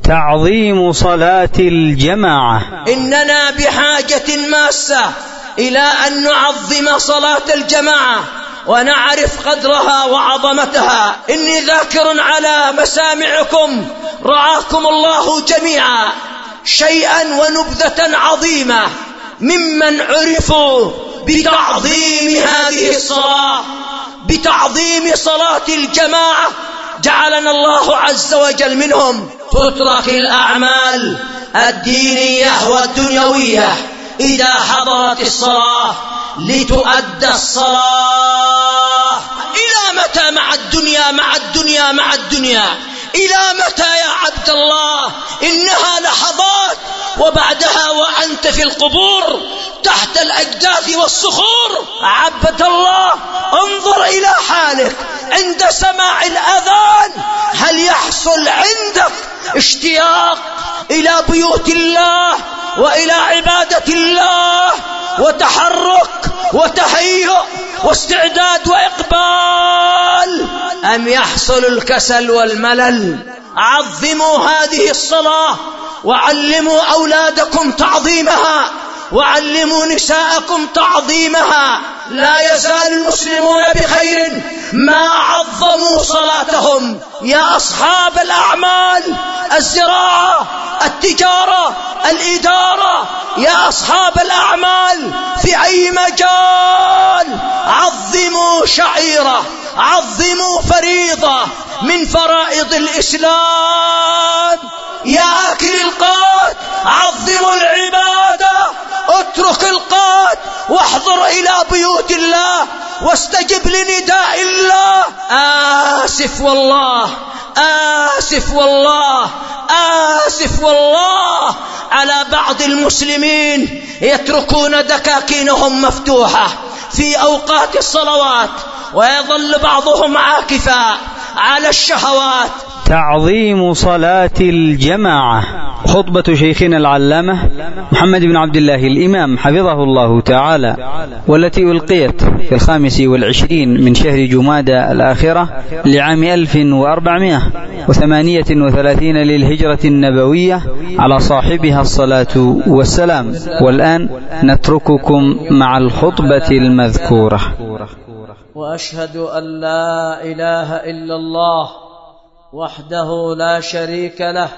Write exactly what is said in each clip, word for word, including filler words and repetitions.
تعظيم صلاة الجماعة. إننا بحاجة ماسة إلى أن نعظم صلاة الجماعة ونعرف قدرها وعظمتها. إني ذاكر على مسامعكم رعاكم الله جميعا شيئا ونبذة عظيمة ممن عرفوا بتعظيم هذه الصلاة، بتعظيم صلاة الجماعة، جعلنا الله عز وجل منهم. تترك الأعمال الدينية والدنيوية إذا حضرت الصلاة لتؤدى الصلاة. إلى متى مع الدنيا مع الدنيا مع الدنيا؟ إلى متى يا عبد الله؟ إنها لحظات وبعدها وأنت في القبور تحت الأجداث والصخور. عبد الله انظر إلى حالك عند سماع الأذان. هل يحصل عندك اشتياق إلى بيوت الله وإلى عبادة الله وتحرك وتهيؤ واستعداد وإقبال، أم يحصل الكسل والملل؟ عظموا هذه الصلاة وعلموا أولادكم تعظيمها وعلموا نساءكم تعظيمها. لا يزال المسلمون بخير ما عظموا صلاتهم. يا أصحاب الأعمال، الزراعة، التجارة، الإدارة، يا أصحاب الأعمال في أي مجال، عظموا شعيرة، عظموا فريضة من فرائض الإسلام. يا أكل القات، عظموا العبادة، اترك القات واحضر إلى بيوت الله واستجب لنداء الله. آسف والله، آسف والله، آسف والله على بعض المسلمين يتركون دكاكينهم مفتوحة في أوقات الصلوات ويظل بعضهم عاكفا على الشهوات. تعظيم صلاة الجماعة. خطبة شيخنا العلامة محمد بن عبد الله الإمام حفظه الله تعالى، والتي ألقيت في الخامس والعشرين من شهر جمادى الآخرة لعام ألف وأربعمائة وثمانية وثلاثين للهجرة النبوية، على صاحبها الصلاة والسلام. والآن نترككم مع الخطبة المذكورة. وأشهد أن لا إله إلا الله وحده لا شريك له،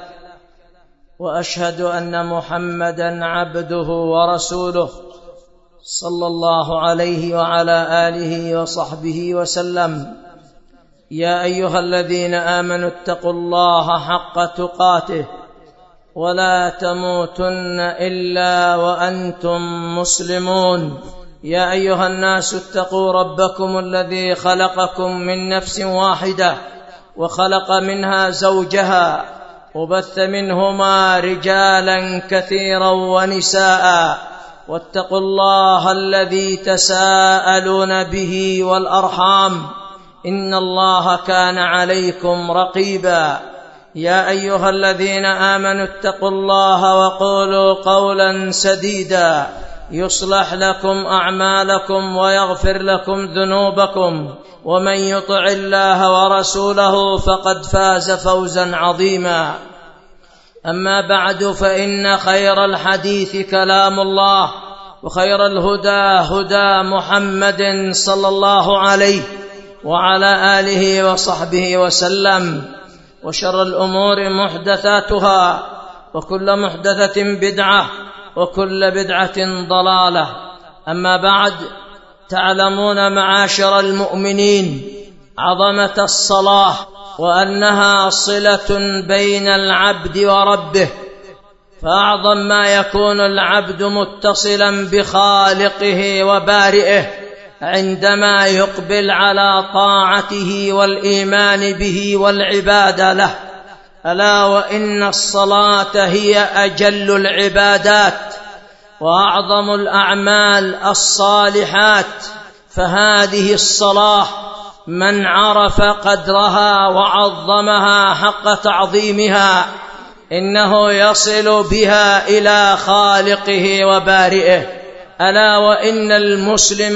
وأشهد أن محمدًا عبده ورسوله صلى الله عليه وعلى آله وصحبه وسلم. يا أيها الذين آمنوا اتقوا الله حق تقاته ولا تموتن إلا وأنتم مسلمون. يا أيها الناس اتقوا ربكم الذي خلقكم من نفس واحدة وخلق منها زوجها وبث منهما رجالا كثيرا ونساء، واتقوا الله الذي تساءلون به والأرحام إن الله كان عليكم رقيبا. يا أيها الذين آمنوا اتقوا الله وقولوا قولا سديدا يصلح لكم أعمالكم ويغفر لكم ذنوبكم، ومن يطع الله ورسوله فقد فاز فوزا عظيما. أما بعد، فإن خير الحديث كلام الله، وخير الهدى هدى محمد صلى الله عليه وعلى آله وصحبه وسلم، وشر الأمور محدثاتها، وكل محدثة بدعة، وكل بدعة ضلالة. أما بعد، تعلمون معاشر المؤمنين عظمة الصلاة، وأنها صلة بين العبد وربه، فأعظم ما يكون العبد متصلا بخالقه وبارئه عندما يقبل على طاعته والإيمان به والعبادة له. ألا وإن الصلاة هي أجل العبادات وأعظم الأعمال الصالحات، فهذه الصلاة من عرف قدرها وعظمها حق تعظيمها إنه يصل بها إلى خالقه وبارئه. ألا وإن المسلم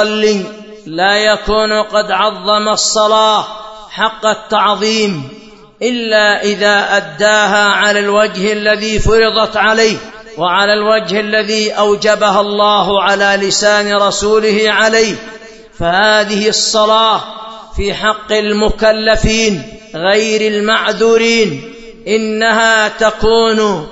المصلي لا يكون قد عظم الصلاة حق التعظيم إلا إذا أداها على الوجه الذي فرضت عليه وعلى الوجه الذي أوجبها الله على لسان رسوله عليه. فهذه الصلاة في حق المكلفين غير المعذورين إنها تكون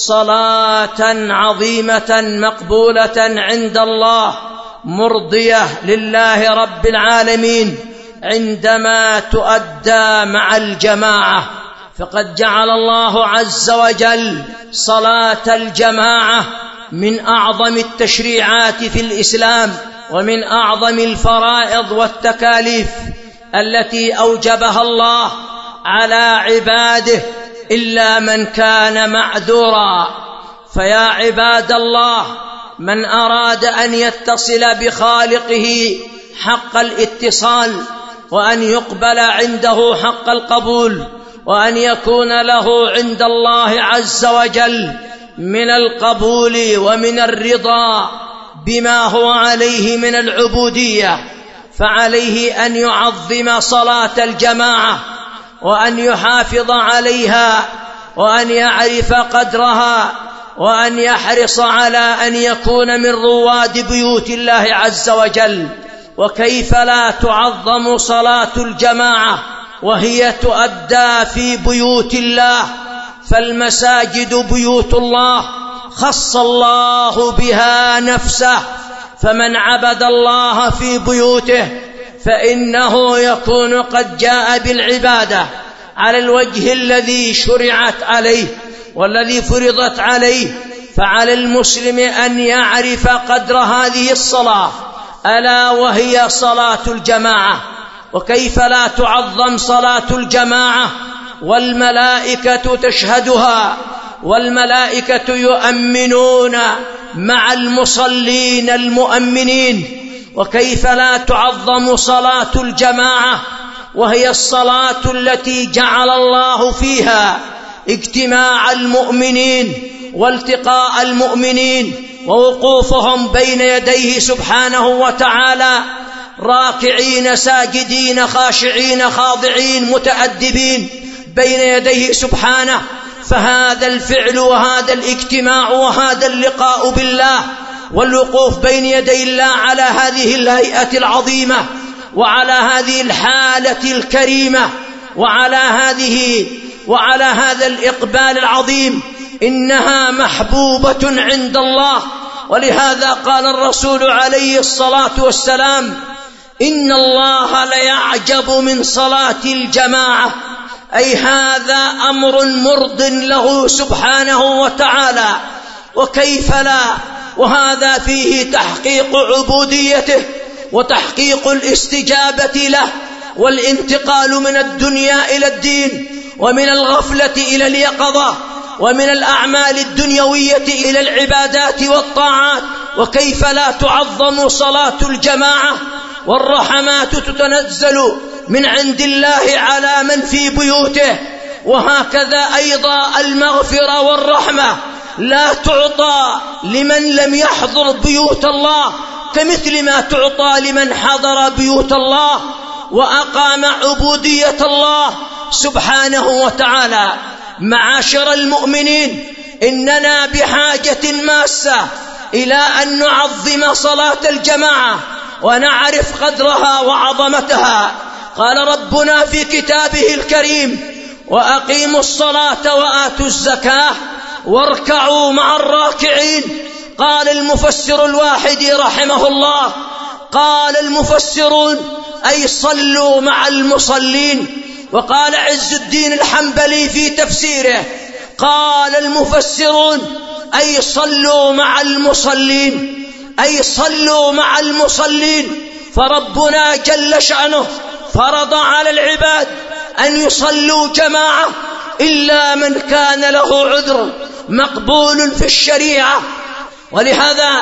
صلاة عظيمة مقبولة عند الله مرضية لله رب العالمين عندما تؤدى مع الجماعة. فقد جعل الله عز وجل صلاة الجماعة من أعظم التشريعات في الإسلام ومن أعظم الفرائض والتكاليف التي أوجبها الله على عباده إلا من كان معذورا. فيا عباد الله، من أراد أن يتصل بخالقه حق الاتصال وأن يقبل عنده حق القبول وأن يكون له عند الله عز وجل من القبول ومن الرضا بما هو عليه من العبودية، فعليه أن يعظم صلاة الجماعة وأن يحافظ عليها وأن يعرف قدرها وأن يحرص على أن يكون من رواد بيوت الله عز وجل. وكيف لا تعظم صلاة الجماعة وهي تؤدى في بيوت الله؟ فالمساجد بيوت الله خص الله بها نفسه، فمن عبد الله في بيوته فإنه يكون قد جاء بالعبادة على الوجه الذي شرعت عليه والذي فرضت عليه. فعلى المسلم أن يعرف قدر هذه الصلاة ألا وهي صلاة الجماعة. وكيف لا تعظم صلاة الجماعة والملائكة تشهدها والملائكة يؤمنون مع المصلين المؤمنين؟ وكيف لا تعظم صلاة الجماعة وهي الصلاة التي جعل الله فيها اجتماع المؤمنين والتقاء المؤمنين ووقوفهم بين يديه سبحانه وتعالى راكعين ساجدين خاشعين خاضعين متأدبين بين يديه سبحانه. فهذا الفعل وهذا الاجتماع وهذا اللقاء بالله والوقوف بين يدي الله على هذه الهيئة العظيمة وعلى هذه الحالة الكريمة وعلى هذه وعلى هذا الإقبال العظيم إنها محبوبة عند الله. ولهذا قال الرسول عليه الصلاة والسلام: إن الله ليعجب من صلاة الجماعة، أي هذا أمر مرض له سبحانه وتعالى. وكيف لا، وهذا فيه تحقيق عبوديته وتحقيق الاستجابة له والانتقال من الدنيا إلى الدين ومن الغفلة إلى اليقظة ومن الأعمال الدنيوية إلى العبادات والطاعات. وكيف لا تعظم صلاة الجماعة والرحمات تتنزل من عند الله على من في بيوته. وهكذا أيضا المغفرة والرحمة لا تعطى لمن لم يحضر بيوت الله كمثل ما تعطى لمن حضر بيوت الله وأقام عبودية الله سبحانه وتعالى. معاشر المؤمنين، إننا بحاجة ماسة إلى أن نعظم صلاة الجماعة ونعرف قدرها وعظمتها. قال ربنا في كتابه الكريم: وأقيموا الصلاة وآتوا الزكاة واركعوا مع الراكعين. قال المفسر الواحدي رحمه الله، قال المفسرون أي صلوا مع المصلين. وقال عز الدين الحنبلي في تفسيره، قال المفسرون أي صلوا مع المصلين، أي صلوا مع المصلين. فربنا جل شأنه فرض على العباد أن يصلوا جماعة إلا من كان له عذر مقبول في الشريعة. ولهذا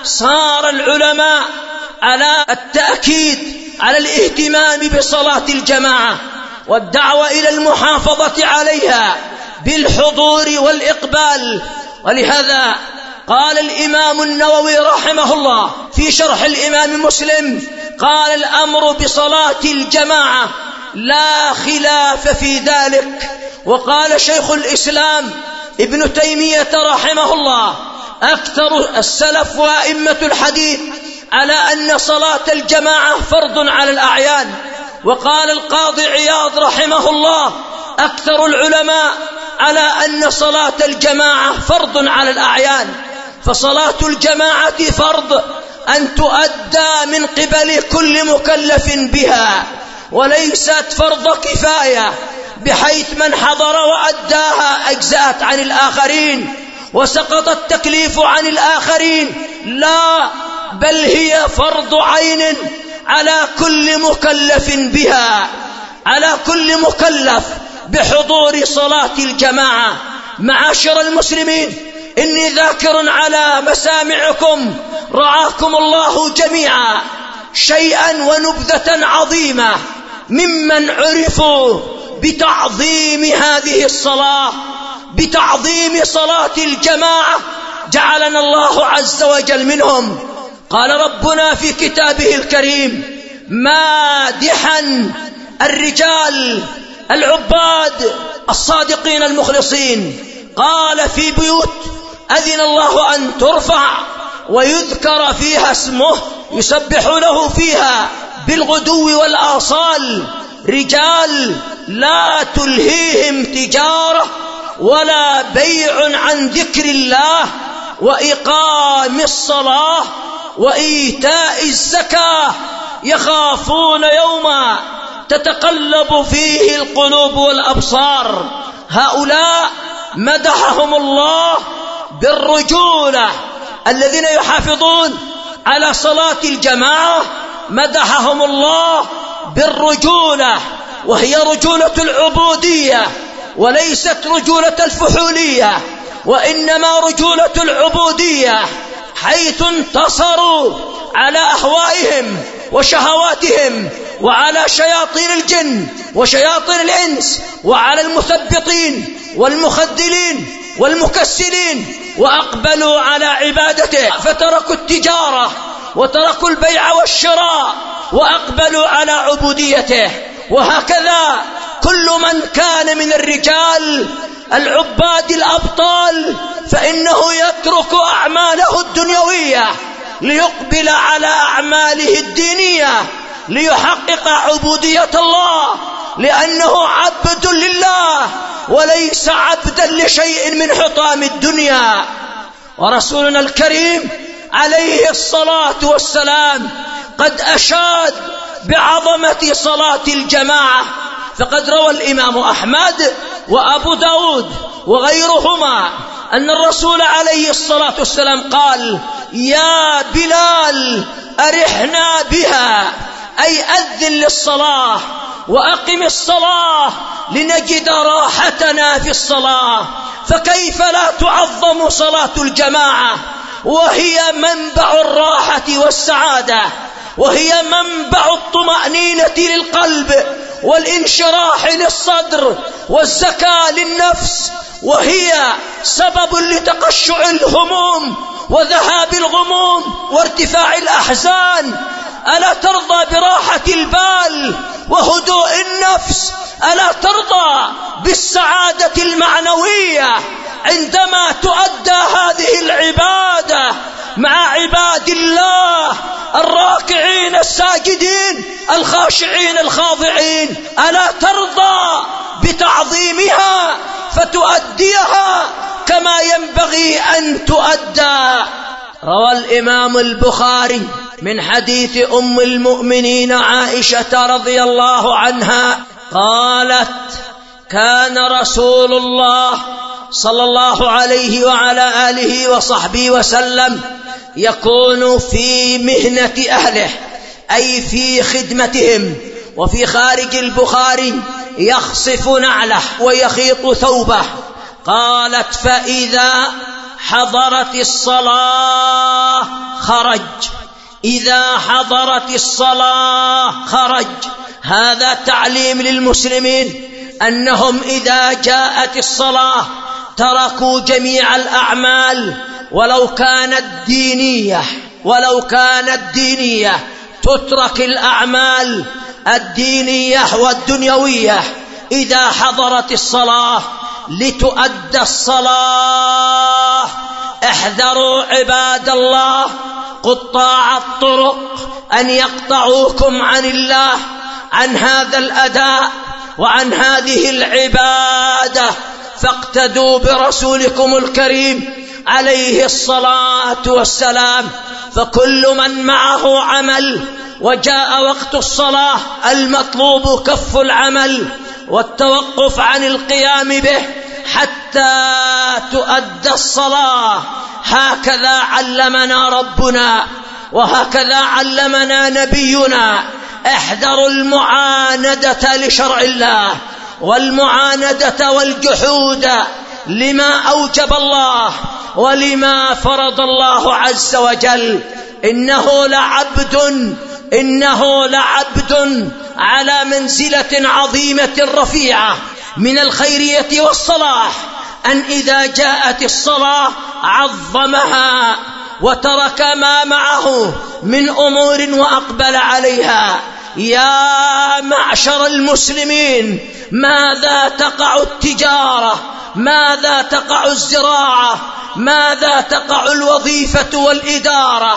صار العلماء على التأكيد على الاهتمام بصلاة الجماعة والدعوة إلى المحافظة عليها بالحضور والإقبال. ولهذا قال الإمام النووي رحمه الله في شرح الإمام مسلم، قال: الأمر بصلاة الجماعة لا خلاف في ذلك. وقال شيخ الإسلام ابن تيمية رحمه الله: أكثر السلف وأئمة الحديث على أن صلاة الجماعة فرض على الأعيان. وقال القاضي عياض رحمه الله: أكثر العلماء على أن صلاة الجماعة فرض على الأعيان. فصلاة الجماعة فرض أن تؤدى من قبل كل مكلف بها، وليست فرض كفاية بحيث من حضر وأداها أجزأت عن الآخرين وسقط التكليف عن الآخرين. لا، بل هي فرض عين على كل مكلف بها، على كل مكلف بحضور صلاة الجماعة. معاشر المسلمين، إني ذاكر على مسامعكم رعاكم الله جميعا شيئا ونبذة عظيمة ممن عرفوا بتعظيم هذه الصلاة، بتعظيم صلاة الجماعة، جعلنا الله عز وجل منهم. قال ربنا في كتابه الكريم مادحا الرجال العباد الصادقين المخلصين، قال في بيوت أذن الله أن ترفع ويذكر فيها اسمه يسبح له فيها بالغدو والآصال، رجال لا تلهيهم تجارة ولا بيع عن ذكر الله وإقام الصلاة وإيتاء الزكاة يخافون يوما تتقلب فيه القلوب والأبصار. هؤلاء مدحهم الله بالرجولة، الذين يحافظون على صلاة الجماعة مدحهم الله بالرجولة، وهي رجولة العبودية وليست رجولة الفحولية، وإنما رجولة العبودية، حيث انتصروا على أهوائهم وشهواتهم وعلى شياطين الجن وشياطين الإنس وعلى المثبطين والمخذلين والمكسلين، وأقبلوا على عبادته، فتركوا التجارة وتركوا البيع والشراء وأقبلوا على عبوديته. وهكذا كل من كان من الرجال العباد الأبطال فإنه يترك أعماله الدنيوية ليقبل على أعماله الدينية ليحقق عبودية الله، لأنه عبد لله وليس عبدا لشيء من حطام الدنيا. ورسولنا الكريم عليه الصلاة والسلام قد أشاد بعظمة صلاة الجماعة، فقد روى الإمام أحمد وأبو داود وغيرهما أن الرسول عليه الصلاة والسلام قال: يا بلال أرحنا بها، أي أذن للصلاة وأقم الصلاة لنجد راحتنا في الصلاة. فكيف لا تعظم صلاة الجماعة وهي منبع الراحة والسعادة، وهي منبع الطمأنينة للقلب والانشراح للصدر والزكاة للنفس، وهي سبب لتقشع الهموم وذهاب الغموم وارتفاع الأحزان. ألا ترضى براحة البال وهدوء النفس؟ ألا ترضى بالسعادة المعنوية عندما تؤدى هذه العبادة مع عباد الله الراكعين الساجدين الخاشعين الخاضعين؟ ألا ترضى بتعظيمها فتؤديها كما ينبغي أن تؤدى؟ روى الإمام البخاري من حديث أم المؤمنين عائشة رضي الله عنها قالت: كان رسول الله صلى الله عليه وعلى آله وصحبه وسلم يكون في مهنة أهله، أي في خدمتهم. وفي خارج البخاري: يخصف نعله ويخيط ثوبه. قالت: فإذا حضرت الصلاة خرج، إذا حضرت الصلاة خرج. هذا تعليم للمسلمين أنهم إذا جاءت الصلاة تركوا جميع الأعمال ولو كانت دينية، ولو كانت دينية تترك الأعمال الدينية والدنيوية إذا حضرت الصلاة لتؤدى الصلاة. احذروا عباد الله قطاع الطرق أن يقطعوكم عن الله، عن هذا الأداء وعن هذه العبادة، فاقتدوا برسولكم الكريم عليه الصلاة والسلام. فكل من معه عمل وجاء وقت الصلاة المطلوب كف العمل والتوقف عن القيام به حتى تؤدى الصلاة. هكذا علمنا ربنا وهكذا علمنا نبينا. احذروا المعاندة لشرع الله والمعاندة والجحود لما أوجب الله ولما فرض الله عز وجل. إنه لعبد إنه لعبد على منزلة عظيمة رفيعة من الخيرية والصلاح، أن إذا جاءت الصلاة عظمها وترك ما معه من أمور وأقبل عليها. يا معشر المسلمين، ماذا تقع التجارة؟ ماذا تقع الزراعة؟ ماذا تقع الوظيفة والإدارة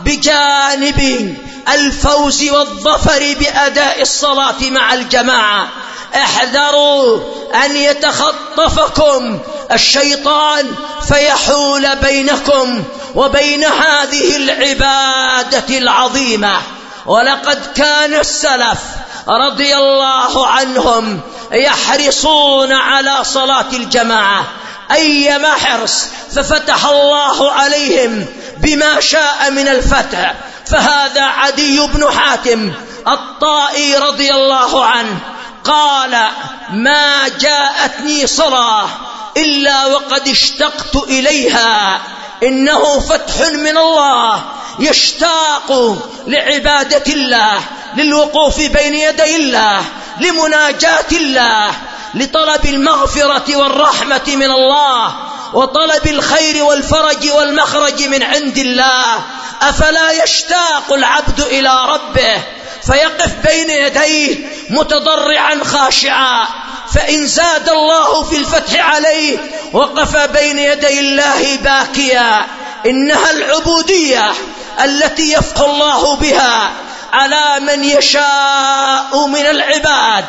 بجانب الفوز والظفر بأداء الصلاة مع الجماعة؟ احذروا أن يتخطفكم الشيطان فيحول بينكم وبين هذه العبادة العظيمة. ولقد كان السلف رضي الله عنهم يحرصون على صلاة الجماعة أيما حرص، ففتح الله عليهم بما شاء من الفتح. فهذا عدي بن حاتم الطائي رضي الله عنه قال: ما جاءتني صلاة إلا وقد اشتقت إليها. إنه فتح من الله، يشتاق لعبادة الله، للوقوف بين يدي الله، لمناجاة الله، لطلب المغفرة والرحمة من الله، وطلب الخير والفرج والمخرج من عند الله. أفلا يشتاق العبد إلى ربه فيقف بين يديه متضرعا خاشعا؟ فإن زاد الله في الفتح عليه وقف بين يدي الله باكيا. إنها العبودية التي يفتح الله بها على من يشاء من العباد.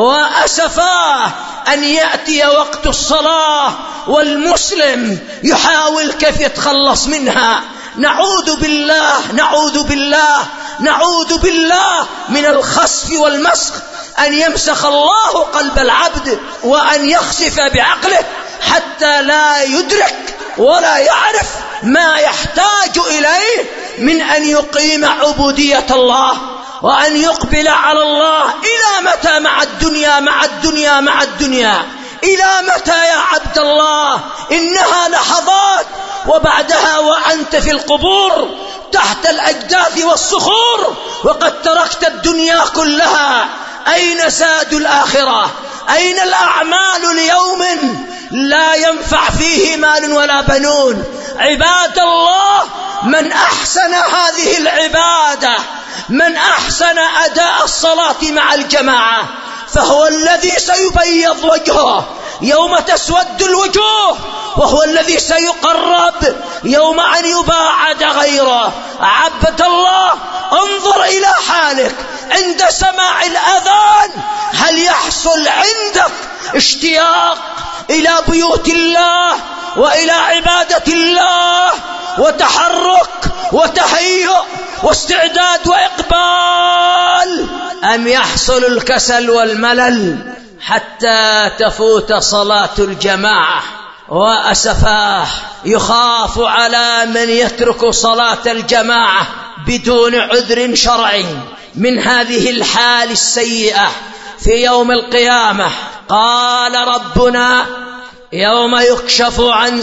وأسفاه أن يأتي وقت الصلاة والمسلم يحاول كيف يتخلص منها. نعوذ بالله نعوذ بالله نعوذ بالله من الخسف والمسخ، أن يمسخ الله قلب العبد وأن يخسف بعقله حتى لا يدرك ولا يعرف ما يحتاج إليه من أن يقيم عبودية الله وأن يقبل على الله. إلى متى مع الدنيا مع الدنيا مع الدنيا؟ إلى متى يا عبد الله؟ إنها لحظات، وبعدها وأنت في القبور تحت الأجداث والصخور وقد تركت الدنيا كلها. أين زاد الآخرة؟ أين الأعمال ليوم لا ينفع فيه مال ولا بنون؟ عباد الله، من أحسن هذه العبادة، من أحسن أداء الصلاة مع الجماعة، فهو الذي سيبيض وجهه يوم تسود الوجوه، وهو الذي سيقرب يوم أن يباعد غيره. عبد الله، انظر إلى حالك عند سماع الأذان. هل يحصل عندك اشتياق إلى بيوت الله وإلى عبادة الله وتحرك وتهيؤ واستعداد وإقبال، أم يحصل الكسل والملل حتى تفوت صلاة الجماعة؟ وأسفاه، يخاف على من يترك صلاة الجماعة بدون عذر شرعي من هذه الحال السيئة في يوم القيامة. قال ربنا: يوم يكشف عن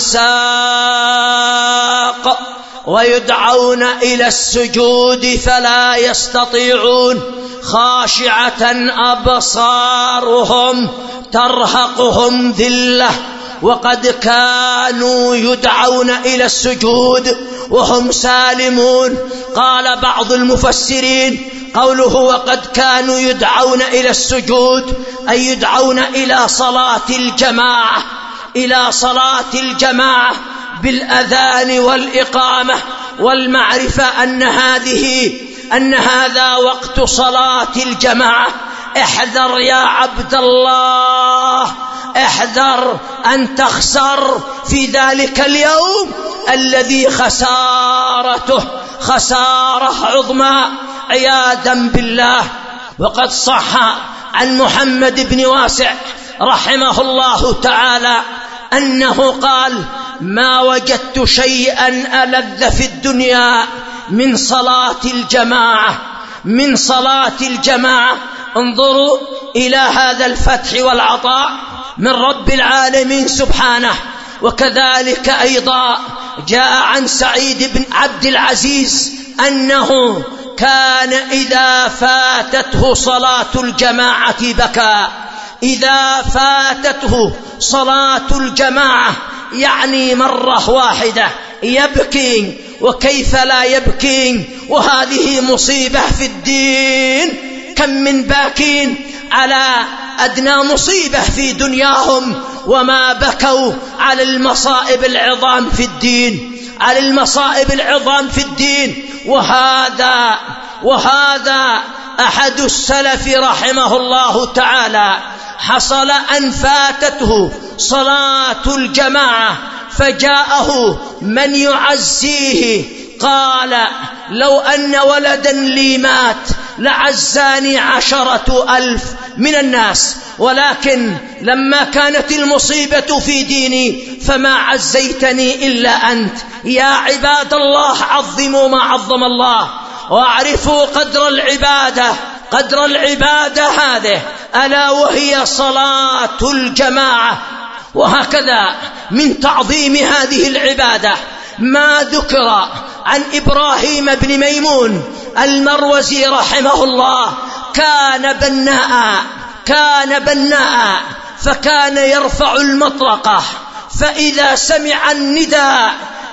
ساق ويدعون إلى السجود فلا يستطيعون، خاشعة أبصارهم ترهقهم ذلة وقد كانوا يدعون إلى السجود وهم سالمون. قال بعض المفسرين: قوله وقد كانوا يدعون إلى السجود أي يدعون إلى صلاة الجماعة، إلى صلاة الجماعة بالأذان والإقامة، والمعرفة أن هذه أن هذا وقت صلاة الجماعة. احذر يا عبد الله، احذر أن تخسر في ذلك اليوم الذي خسارته خسارة عظمى عياذا بالله. وقد صح عن محمد بن واسع رحمه الله تعالى أنه قال: ما وجدت شيئا ألذ في الدنيا من صلاة الجماعة من صلاة الجماعة. انظروا إلى هذا الفتح والعطاء من رب العالمين سبحانه. وكذلك أيضا جاء عن سعيد بن عبد العزيز أنه كان إذا فاتته صلاة الجماعة بكى. إذا فاتته صلاة الجماعة يعني مرة واحدة يبكي، وكيف لا يبكي وهذه مصيبة في الدين. كم من باكين على أدنى مصيبة في دنياهم وما بكوا على المصائب العظام في الدين على المصائب العظام في الدين. وهذا وهذا أحد السلف رحمه الله تعالى حصل أن فاتته صلاة الجماعة فجاءه من يعزيه، قال: لو أن ولدا لي مات لعزاني عشرة ألف من الناس، ولكن لما كانت المصيبة في ديني فما عزيتني إلا أنت. يا عباد الله، عظموا ما عظم الله، واعرفوا قدر العبادة قدر العبادة هذه، ألا وهي صلاة الجماعة. وهكذا من تعظيم هذه العبادة ما ذكر عن إبراهيم بن ميمون المروزي رحمه الله. كان بناء كان بناء فكان يرفع المطرقة، فإذا سمع النداء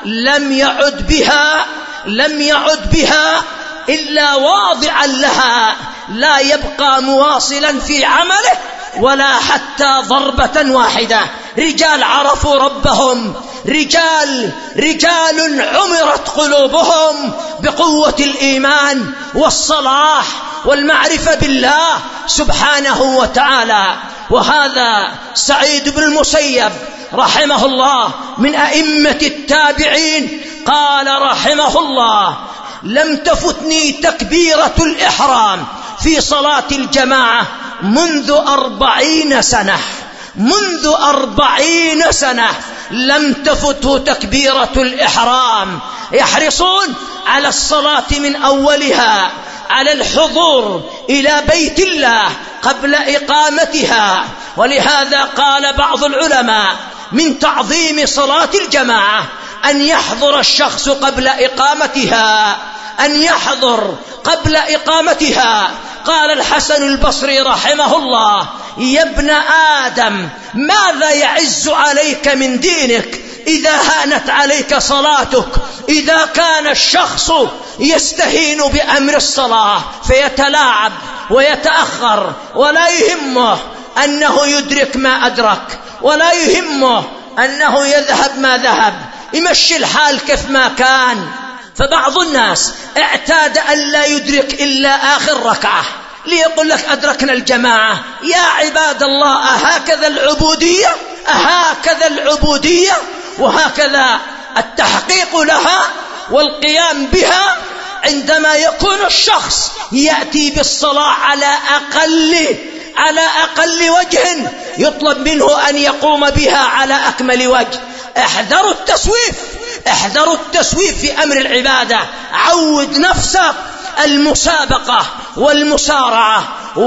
لم يعد بها لم يعد بها إلا واضعا لها، لا يبقى مواصلا في عمله ولا حتى ضربة واحدة. رجال عرفوا ربهم، رجال رجال عمرت قلوبهم بقوة الإيمان والصلاح والمعرفة بالله سبحانه وتعالى. وهذا سعيد بن المسيب رحمه الله من أئمة التابعين قال رحمه الله: لم تفتني تكبيرة الإحرام في صلاة الجماعة منذ أربعين سنة منذ أربعين سنة لم تفته تكبيرة الإحرام. يحرصون على الصلاة من أولها، على الحضور إلى بيت الله قبل إقامتها. ولهذا قال بعض العلماء: من تعظيم صلاة الجماعة أن يحضر الشخص قبل إقامتها أن يحضر قبل إقامتها. قال الحسن البصري رحمه الله: يا ابن آدم، ماذا يعز عليك من دينك إذا هانت عليك صلاتك؟ إذا كان الشخص يستهين بأمر الصلاة فيتلاعب ويتأخر ولا يهمه أنه يدرك ما أدرك، ولا يهمه أنه يذهب ما ذهب، يمشي الحال كيف ما كان. فبعض الناس اعتاد أن لا يدرك إلا آخر ركعة ليقول لك أدركنا الجماعة. يا عباد الله، أهكذا العبودية أهكذا العبودية وهكذا التحقيق لها والقيام بها عندما يكون الشخص يأتي بالصلاة على أقل على أقل وجه يطلب منه أن يقوم بها على أكمل وجه. احذروا التسويف احذروا التسويف في أمر العبادة. عود نفسك المسابقة والمسارعة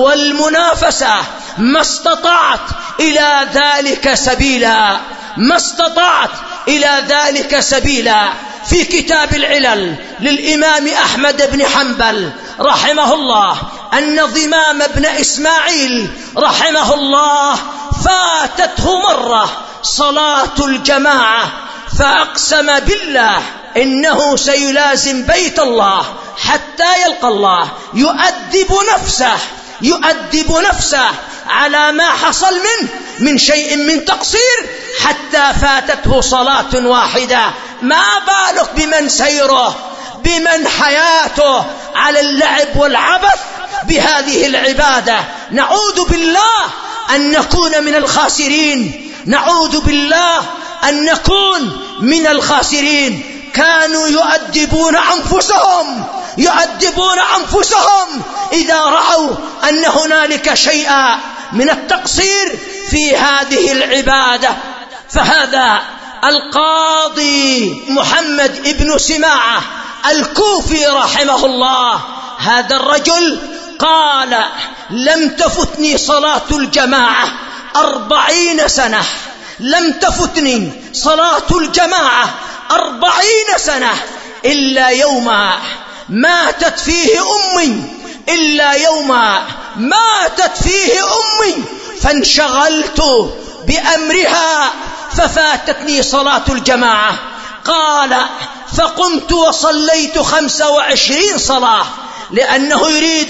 والمنافسة ما استطعت إلى ذلك سبيلا ما استطعت إلى ذلك سبيلا. في كتاب العلل للإمام أحمد بن حنبل رحمه الله أن ضمام بن إسماعيل رحمه الله فاتته مرة صلاة الجماعة، فأقسم بالله إنه سيلازم بيت الله حتى يلقى الله، يؤدب نفسه يؤدب نفسه على ما حصل منه من شيء من تقصير حتى فاتته صلاة واحدة. ما بالك بمن سيره، بمن حياته على اللعب والعبث بهذه العبادة. نعوذ بالله أن نكون من الخاسرين، نعوذ بالله أن نكون من الخاسرين. كانوا يؤدبون أنفسهم يؤدبون أنفسهم إذا رأوا أن هنالك شيئا من التقصير في هذه العبادة. فهذا القاضي محمد ابن سماعة الكوفي رحمه الله، هذا الرجل قال: لم تفتني صلاة الجماعة أربعين سنة، لم تفتني صلاة الجماعة أربعين سنة إلا يوما ماتت فيه أمي إلا يوما ماتت فيه أمي فانشغلت بأمرها ففاتتني صلاة الجماعة. قال: فقمت وصليت خمس وعشرين صلاة، لأنه يريد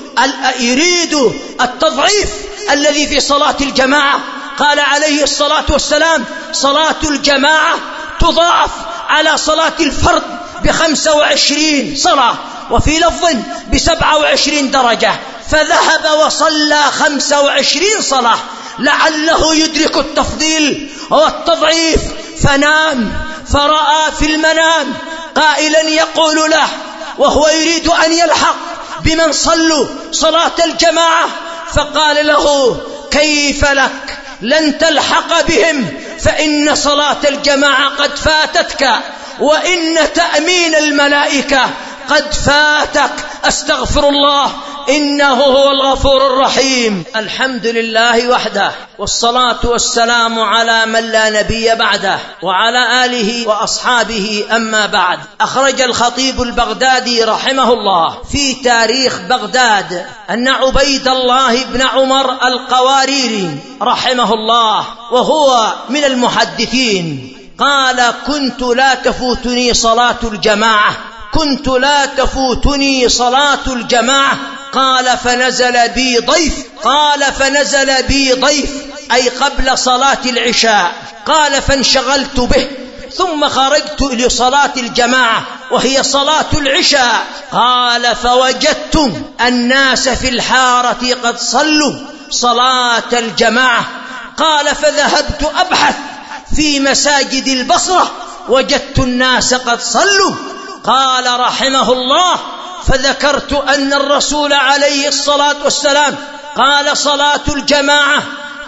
يريد التضعيف الذي في صلاة الجماعة. قال عليه الصلاة والسلام: صلاة الجماعة تضاعف على صلاة الفرد بخمس وعشرين صلاة، وفي لفظ بسبع وعشرين درجة. فذهب وصلى خمس وعشرين صلاة لعله يدرك التفضيل والتضعيف، فنام فرأى في المنام قائلا يقول له وهو يريد أن يلحق بمن صلوا صلاة الجماعة، فقال له: كيف لك؟ لن تلحق بهم، فإن صلاة الجماعة قد فاتتك، وإن تأمين الملائكة قد فاتك. أستغفر الله إنه هو الغفور الرحيم. الحمد لله وحده، والصلاة والسلام على من لا نبي بعده، وعلى آله وأصحابه. أما بعد، أخرج الخطيب البغدادي رحمه الله في تاريخ بغداد أن عبيد الله بن عمر القواريري رحمه الله، وهو من المحدثين، قال: كنت لا تفوتني صلاة الجماعة كنت لا تفوتني صلاة الجماعة قال: فنزل بي ضيف قال فنزل بي ضيف أي قبل صلاة العشاء. قال: فانشغلت به، ثم خرجت لصلاة الجماعة وهي صلاة العشاء. قال: فوجدت الناس في الحارة قد صلوا صلاة الجماعة. قال: فذهبت أبحث في مساجد البصرة وجدت الناس قد صلوا. قال رحمه الله: فذكرت أن الرسول عليه الصلاة والسلام قال: صلاة الجماعة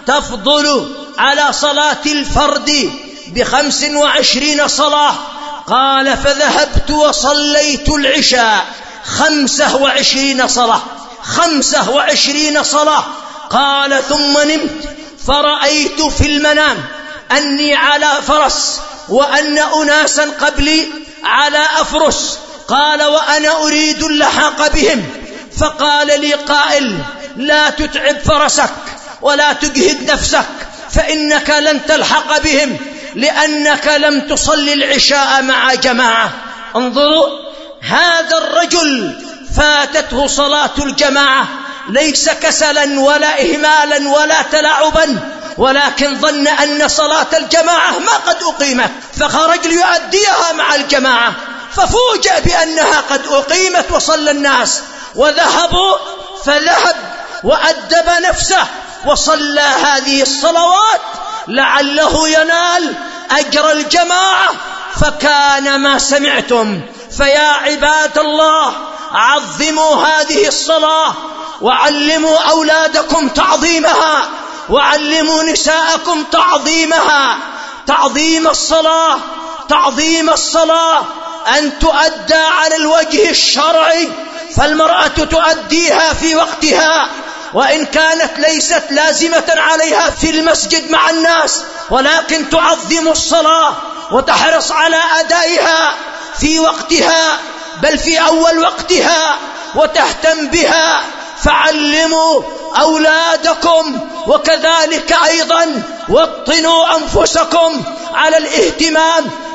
تفضل على صلاة الفرد بخمس وعشرين صلاة. قال: فذهبت وصليت العشاء خمسة وعشرين صلاة خمسة وعشرين صلاة. قال: ثم نمت فرأيت في المنام أني على فرس وأن أناسا قبلي على أفرس. قال: وأنا أريد اللحاق بهم، فقال لي قائل: لا تتعب فرسك ولا تجهد نفسك، فإنك لن تلحق بهم لأنك لم تصلي العشاء مع جماعة. انظروا، هذا الرجل فاتته صلاة الجماعة ليس كسلا ولا إهمالا ولا تلاعبا، ولكن ظن أن صلاة الجماعة ما قد أقيمت، فخرج ليؤديها مع الجماعة، ففوجئ بأنها قد أقيمت وصلى الناس، وذهبوا فذهب وأدب نفسه وصلى هذه الصلوات لعله ينال أجر الجماعة. فكان ما سمعتم. فيا عباد الله، عظموا هذه الصلاة، وعلموا أولادكم تعظيمها، وعلموا نساءكم تعظيمها. تعظيم الصلاة تعظيم الصلاة أن تؤدى على الوجه الشرعي، فالمرأة تؤديها في وقتها، وإن كانت ليست لازمة عليها في المسجد مع الناس، ولكن تعظم الصلاة وتحرص على أدائها في وقتها، بل في أول وقتها، وتهتم بها. فعلموا أولادكم، وكذلك أيضا وطنوا أنفسكم على الاهتمام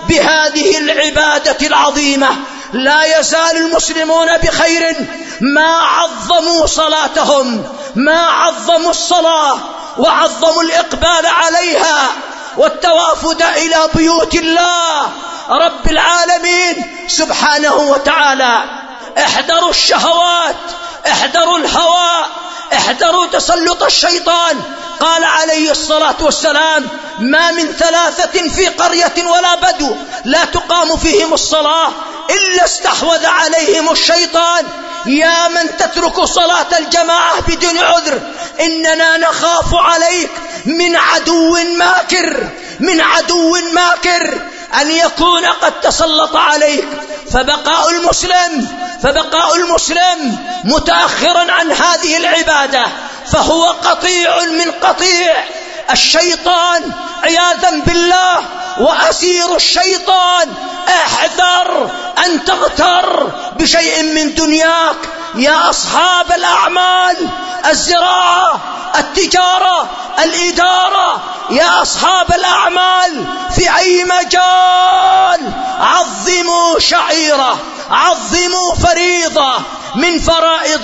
بهذه العبادة العظيمة. لا يزال المسلمون بخير ما عظموا صلاتهم، ما عظموا الصلاة وعظموا الإقبال عليها والتوافد إلى بيوت الله رب العالمين سبحانه وتعالى. احذروا الشهوات، احذروا الهوى، احذروا تسلط الشيطان. قال عليه الصلاة والسلام: ما من ثلاثة في قرية ولا بدو لا تقام فيهم الصلاة إلا استحوذ عليهم الشيطان. يا من تترك صلاة الجماعة بدون عذر، إننا نخاف عليك من عدو ماكر، من عدو ماكر أن يكون قد تسلط عليك. فبقاء المسلم فبقاء المسلم متأخرا عن هذه العبادة فهو قطيع من قطيع الشيطان عياذا بالله، وأسير الشيطان. احذر أن تغتر بشيء من دنياك يا أصحاب الأعمال، الزراعة، التجارة، الإدارة، يا أصحاب الأعمال في أي مجال عظموا شعيرة، عظموا فريضة من فرائض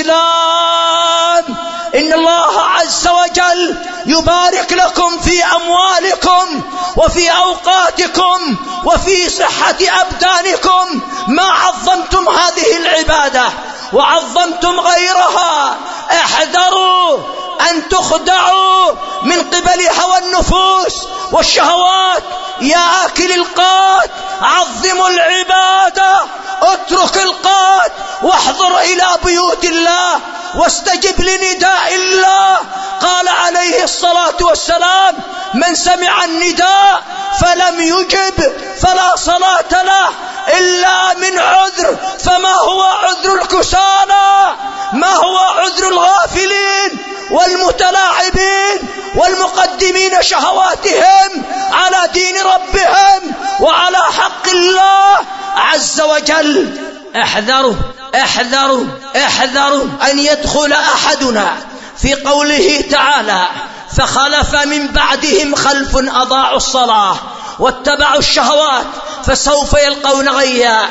الإسلام. إن الله عز وجل يبارك لكم في أموالكم وفي أوقاتكم وفي صحة أبدانكم ما عظمتم هذه العبادة وعظمتم غيرها. احذروا أن تخدعوا من قبل هوى النفوس والشهوات. يا آكل القات عظموا العبادة، اترك القات واحضر إلى بيوت الله واستجب لنداء الله. قال عليه الصلاة والسلام: من سمع النداء فلم يجب فلا صلاة له إلا من عذر. فما هو عذر الكسالى؟ ما هو عذر الغافلين والمتلاعبين والمقدمين شهواتهم على دين ربهم وعلى حق الله عز وجل؟ احذروا احذروا احذروا أن يدخل أحدنا في قوله تعالى: فخلف من بعدهم خلف أضاعوا الصلاة واتبعوا الشهوات فسوف يلقون غيا.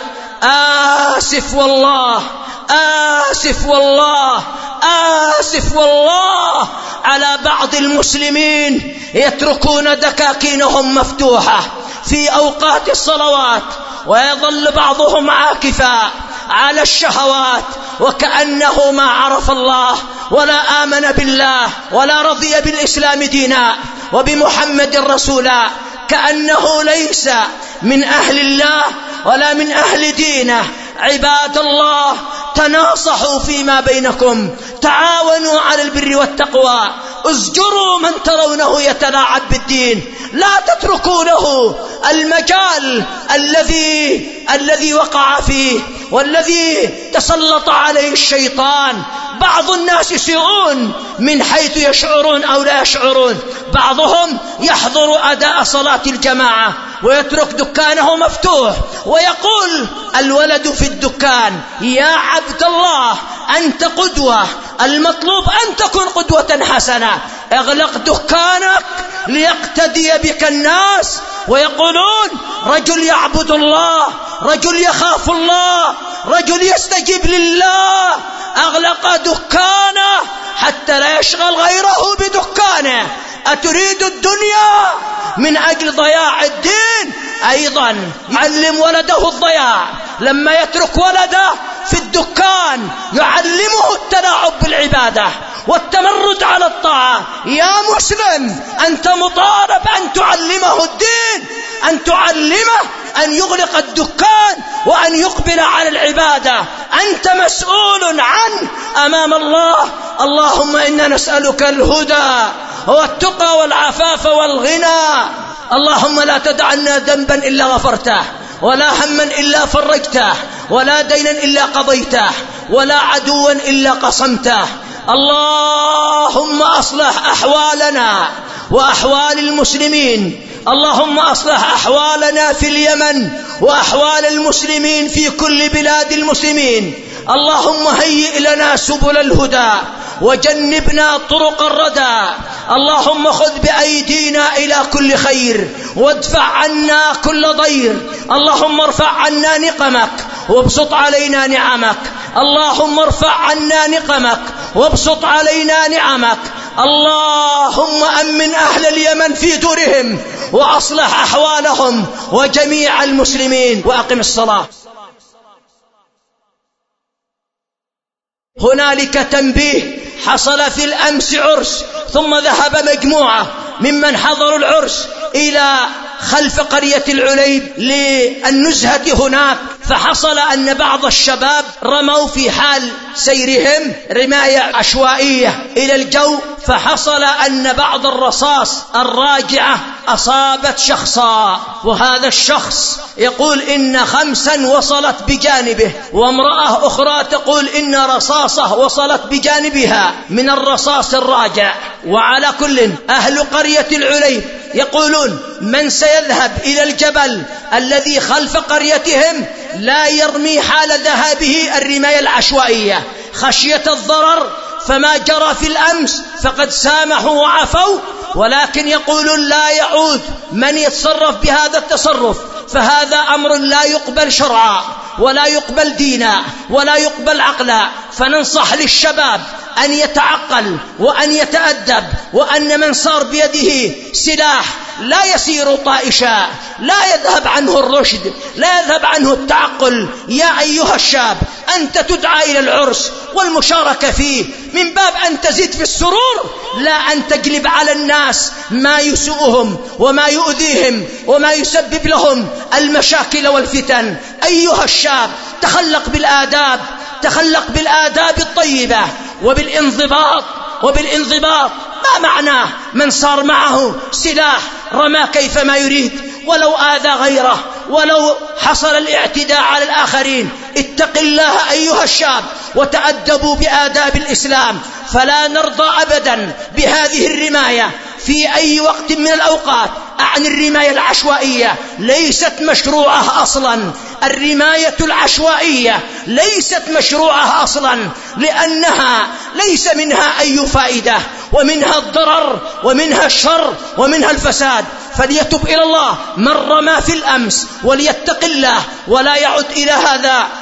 آسف والله، آسف والله، آسف والله على بعض المسلمين يتركون دكاكينهم مفتوحة في أوقات الصلوات ويظل بعضهم عاكفا على الشهوات وكأنه ما عرف الله ولا آمن بالله ولا رضي بالإسلام دينا وبمحمد رسولا، كأنه ليس من أهل الله ولا من أهل دينه. عباد الله، تناصحوا فيما بينكم، تعاونوا على البر والتقوى، ازجروا من ترونه يتلاعب بالدين، لا تتركوا له المجال الذي الذي وقع فيه والذي تسلط عليه الشيطان. بعض الناس يسيئون من حيث يشعرون أو لا يشعرون. بعضهم يحضر أداء صلاة الجماعة ويترك دكانه مفتوح ويقول الولد في الدكان: يا عبد الله أنت قدوة، المطلوب أن تكون قدوة حسنة، اغلق دكانك ليقتدي بك الناس ويقولون رجل يعبد الله، رجل يخاف الله، رجل يستجيب لله. أغلق دكانه حتى لا يشغل غيره بدكانه. أتريد الدنيا من أجل ضياع الدين؟ أيضا يعلم ولده الضياع. لما يترك ولده في الدكان يعلمه التلاعب بالعبادة والتمرد على الطاعة. يا مسلم، أنت مطالب أن تعلمه الدين، أن تعلمه أن يغلق الدكان وأن يقبل على العبادة. أنت مسؤول عنه أمام الله. اللهم إنا نسألك الهدى والتقى والعفاف والغنى. اللهم لا تدع لنا ذنبا إلا غفرته، ولا هما إلا فرجته، ولا دينا إلا قضيته، ولا عدوا إلا قصمته. اللهم أصلح أحوالنا وأحوال المسلمين. اللهم أصلح أحوالنا في اليمن وأحوال المسلمين في كل بلاد المسلمين. اللهم هيئ لنا سبل الهدى وجنبنا طرق الردى. اللهم خذ بأيدينا إلى كل خير وادفع عنا كل ضير. اللهم ارفع عنا نقمك وابسط علينا نعمك. اللهم ارفع عنا نقمك وابسط علينا نعمك. اللهم أمن أهل اليمن في دورهم وأصلح أحوالهم وجميع المسلمين. وأقم الصلاة. هنالك تنبيه. حصل في الأمس عرس، ثم ذهب مجموعة ممن حضروا العرس إلى خلف قرية العليب للنزهة هناك، فحصل أن بعض الشباب رموا في حال سيرهم رماية عشوائية إلى الجو، فحصل أن بعض الرصاص الراجعة أصابت شخصا، وهذا الشخص يقول إن خمسا وصلت بجانبه، وامرأة أخرى تقول إن رصاصة وصلت بجانبها من الرصاص الراجع. وعلى كل أهل قرية العليب يقولون من سيذهب إلى الجبل الذي خلف قريتهم لا يرمي حال ذهابه الرماية العشوائية خشية الضرر، فما جرى في الأمس فقد سامحوا وعفوا، ولكن يقولون لا يعود من يتصرف بهذا التصرف، فهذا أمر لا يقبل شرعا ولا يقبل دينا ولا يقبل عقلا. فننصح للشباب أن يتعقل وأن يتأدب، وأن من صار بيده سلاح لا يسير طائشا، لا يذهب عنه الرشد، لا يذهب عنه التعقل. يا أيها الشاب، أنت تدعى إلى العرس والمشاركة فيه من باب أن تزيد في السرور، لا أن تجلب على الناس ما يسوءهم وما يؤذيهم وما يسبب لهم المشاكل والفتن. أيها الشاب، تخلق بالآداب، تخلق بالآداب الطيبة وبالانضباط وبالانضباط. ما معناه من صار معه سلاح رمى كيفما يريد ولو آذى غيره ولو حصل الاعتداء على الآخرين؟ اتق الله أيها الشاب وتأدبوا بآداب الإسلام، فلا نرضى أبدا بهذه الرماية في أي وقت من الأوقات. عن الرماية العشوائية ليست مشروعة أصلا، الرماية العشوائية ليست مشروعة أصلا، لأنها ليس منها أي فائدة، ومنها الضرر ومنها الشر ومنها الفساد. فليتب إلى الله من رمى في الأمس وليتق الله ولا يعد إلى هذا